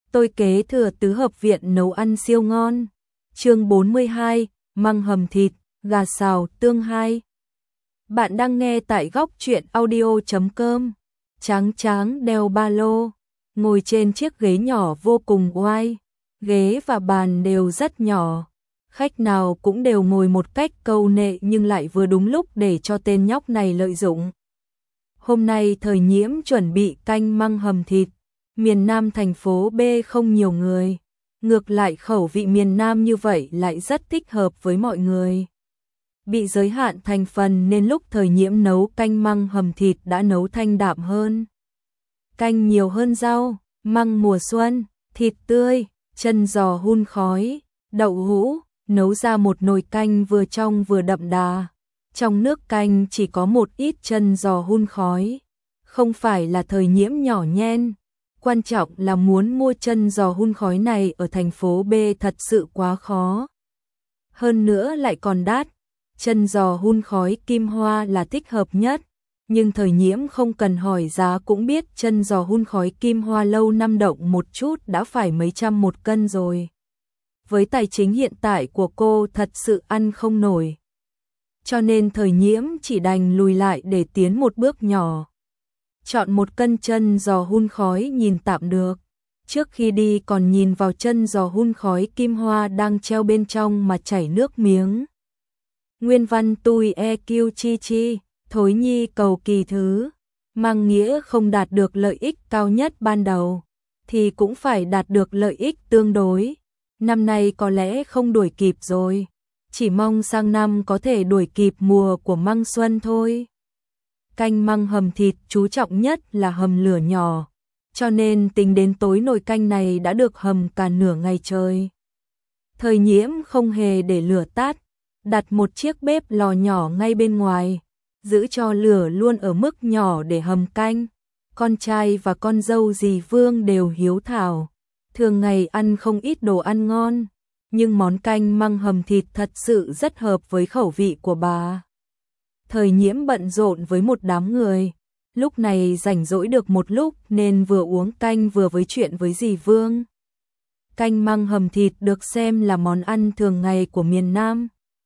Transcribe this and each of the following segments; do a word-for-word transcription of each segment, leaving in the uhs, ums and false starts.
tôi kế thừa tứ hợp viện nấu ăn siêu ngon. Chương bốn mươi hai, măng hầm thịt, gà xào tương hai. Bạn đang nghe tại góc truyện audio chấm com. Tráng tráng đeo ba lô, ngồi trên chiếc ghế nhỏ vô cùng oai. Ghế và bàn đều rất nhỏ. Khách nào cũng đều ngồi một cách câu nệ nhưng lại vừa đúng lúc để cho tên nhóc này lợi dụng. Hôm nay Thời Nhiễm chuẩn bị canh măng hầm thịt. Miền Nam thành phố B không nhiều người. Ngược lại khẩu vị miền Nam như vậy lại rất thích hợp với mọi người. Bị giới hạn thành phần nên lúc Thời Nhiễm nấu canh măng hầm thịt đã nấu thanh đạm hơn. Canh nhiều hơn rau, măng mùa xuân, thịt tươi, chân giò hun khói, đậu hũ, nấu ra một nồi canh vừa trong vừa đậm đà. Trong nước canh chỉ có một ít chân giò hun khói. Không phải là Thời Nhiễm nhỏ nhen. Quan trọng là muốn mua chân giò hun khói này ở thành phố B thật sự quá khó. Hơn nữa lại còn đắt. Chân giò hun khói Kim Hoa là thích hợp nhất. Nhưng Thời Nhiễm không cần hỏi giá cũng biết chân giò hun khói Kim Hoa lâu năm động một chút đã phải mấy trăm một cân rồi. Với tài chính hiện tại của cô thật sự ăn không nổi. Cho nên Thời Nhiễm chỉ đành lùi lại để tiến một bước nhỏ. Chọn một cân chân giò hun khói nhìn tạm được. Trước khi đi còn nhìn vào chân giò hun khói Kim Hoa đang treo bên trong mà chảy nước miếng. Nguyên văn tui e kiu chi chi, thối nhi cầu kỳ thứ. Mang nghĩa không đạt được lợi ích cao nhất ban đầu, thì cũng phải đạt được lợi ích tương đối. Năm nay có lẽ không đuổi kịp rồi. Chỉ mong sang năm có thể đuổi kịp mùa của măng xuân thôi. Canh măng hầm thịt chú trọng nhất là hầm lửa nhỏ, cho nên tính đến tối nồi canh này đã được hầm cả nửa ngày trời. Thời Nhiễm không hề để lửa tắt, đặt một chiếc bếp lò nhỏ ngay bên ngoài, giữ cho lửa luôn ở mức nhỏ để hầm canh. Con trai và con dâu dì Vương đều hiếu thảo, thường ngày ăn không ít đồ ăn ngon, nhưng món canh măng hầm thịt thật sự rất hợp với khẩu vị của bà. Thời Nhiễm bận rộn với một đám người, lúc này rảnh rỗi được một lúc nên vừa uống canh vừa với chuyện với dì Vương. Canh măng hầm thịt được xem là món ăn thường ngày của miền Nam.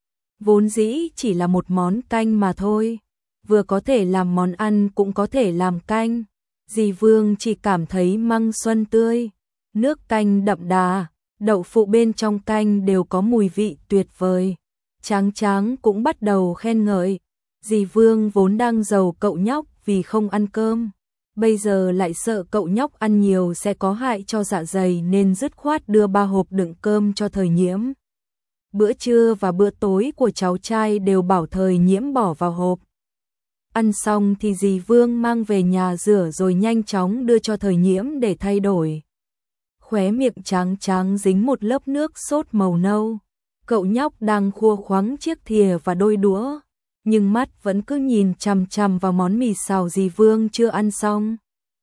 Vốn dĩ chỉ là một món canh mà thôi, vừa có thể làm món ăn cũng có thể làm canh. Dì Vương chỉ cảm thấy măng xuân tươi, nước canh đậm đà, đậu phụ bên trong canh đều có mùi vị tuyệt vời. Tráng tráng cũng bắt đầu khen ngợi. Dì Vương vốn đang giàu cậu nhóc vì không ăn cơm, bây giờ lại sợ cậu nhóc ăn nhiều sẽ có hại cho dạ dày nên dứt khoát đưa ba hộp đựng cơm cho Thời Nhiễm. Bữa trưa và bữa tối của cháu trai đều bảo Thời Nhiễm bỏ vào hộp. Ăn xong thì dì Vương mang về nhà rửa rồi nhanh chóng đưa cho Thời Nhiễm để thay đổi. Khóe miệng tráng tráng dính một lớp nước sốt màu nâu. Cậu nhóc đang khua khoắng chiếc thìa và đôi đũa, nhưng mắt vẫn cứ nhìn chằm chằm vào món mì xào dì Vương chưa ăn xong.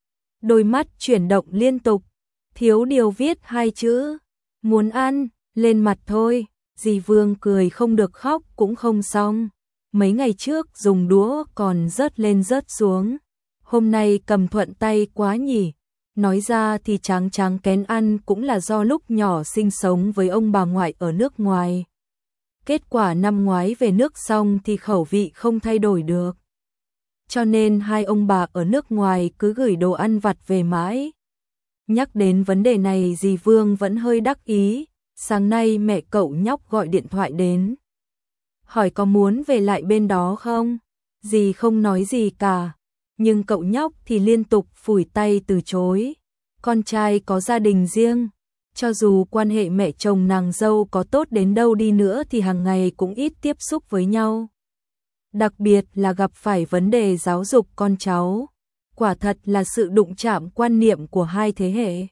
Đôi mắt chuyển động liên tục, thiếu điều viết hai chữ, muốn ăn, lên mặt thôi. Dì Vương cười không được khóc cũng không xong. Mấy ngày trước dùng đũa còn rớt lên rớt xuống, hôm nay cầm thuận tay quá nhỉ. Nói ra thì tráng tráng kén ăn cũng là do lúc nhỏ sinh sống với ông bà ngoại ở nước ngoài. Kết quả năm ngoái về nước xong thì khẩu vị không thay đổi được. Cho nên hai ông bà ở nước ngoài cứ gửi đồ ăn vặt về mãi. Nhắc đến vấn đề này dì Vương vẫn hơi đắc ý. Sáng nay mẹ cậu nhóc gọi điện thoại đến, hỏi có muốn về lại bên đó không. Dì không nói gì cả, nhưng cậu nhóc thì liên tục phủi tay từ chối. Con trai có gia đình riêng, cho dù quan hệ mẹ chồng nàng dâu có tốt đến đâu đi nữa thì hàng ngày cũng ít tiếp xúc với nhau. Đặc biệt là gặp phải vấn đề giáo dục con cháu, quả thật là sự đụng chạm quan niệm của hai thế hệ.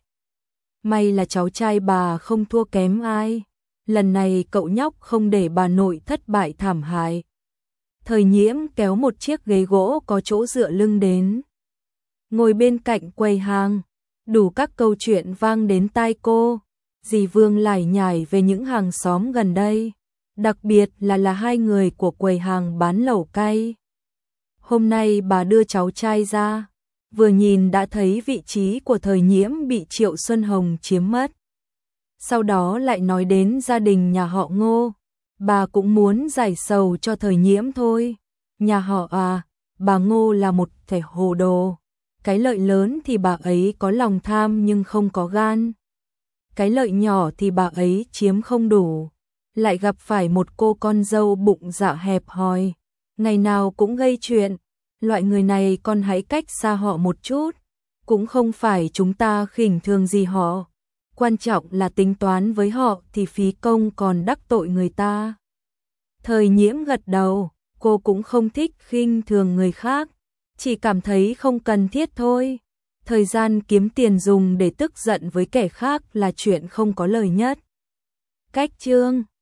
May là cháu trai bà không thua kém ai, lần này cậu nhóc không để bà nội thất bại thảm hại. Thời Nhiễm kéo một chiếc ghế gỗ có chỗ dựa lưng đến, ngồi bên cạnh quầy hàng, đủ các câu chuyện vang đến tai cô. Dì Vương lải nhải về những hàng xóm gần đây, đặc biệt là là hai người của quầy hàng bán lẩu cay. Hôm nay bà đưa cháu trai ra, vừa nhìn đã thấy vị trí của Thời Nhiễm bị Triệu Xuân Hồng chiếm mất. Sau đó lại nói đến gia đình nhà họ Ngô, bà cũng muốn giải sầu cho Thời Nhiễm thôi. Nhà họ à, bà Ngô là một kẻ hồ đồ. Cái lợi lớn thì bà ấy có lòng tham nhưng không có gan. Cái lợi nhỏ thì bà ấy chiếm không đủ. Lại gặp phải một cô con dâu bụng dạ hẹp hòi, ngày nào cũng gây chuyện. Loại người này con hãy cách xa họ một chút. Cũng không phải chúng ta khinh thường gì họ. Quan trọng là tính toán với họ thì phí công còn đắc tội người ta. Thời Nhiễm gật đầu, cô cũng không thích khinh thường người khác, chỉ cảm thấy không cần thiết thôi. Thời gian kiếm tiền dùng để tức giận với kẻ khác là chuyện không có lời nhất. Cách chương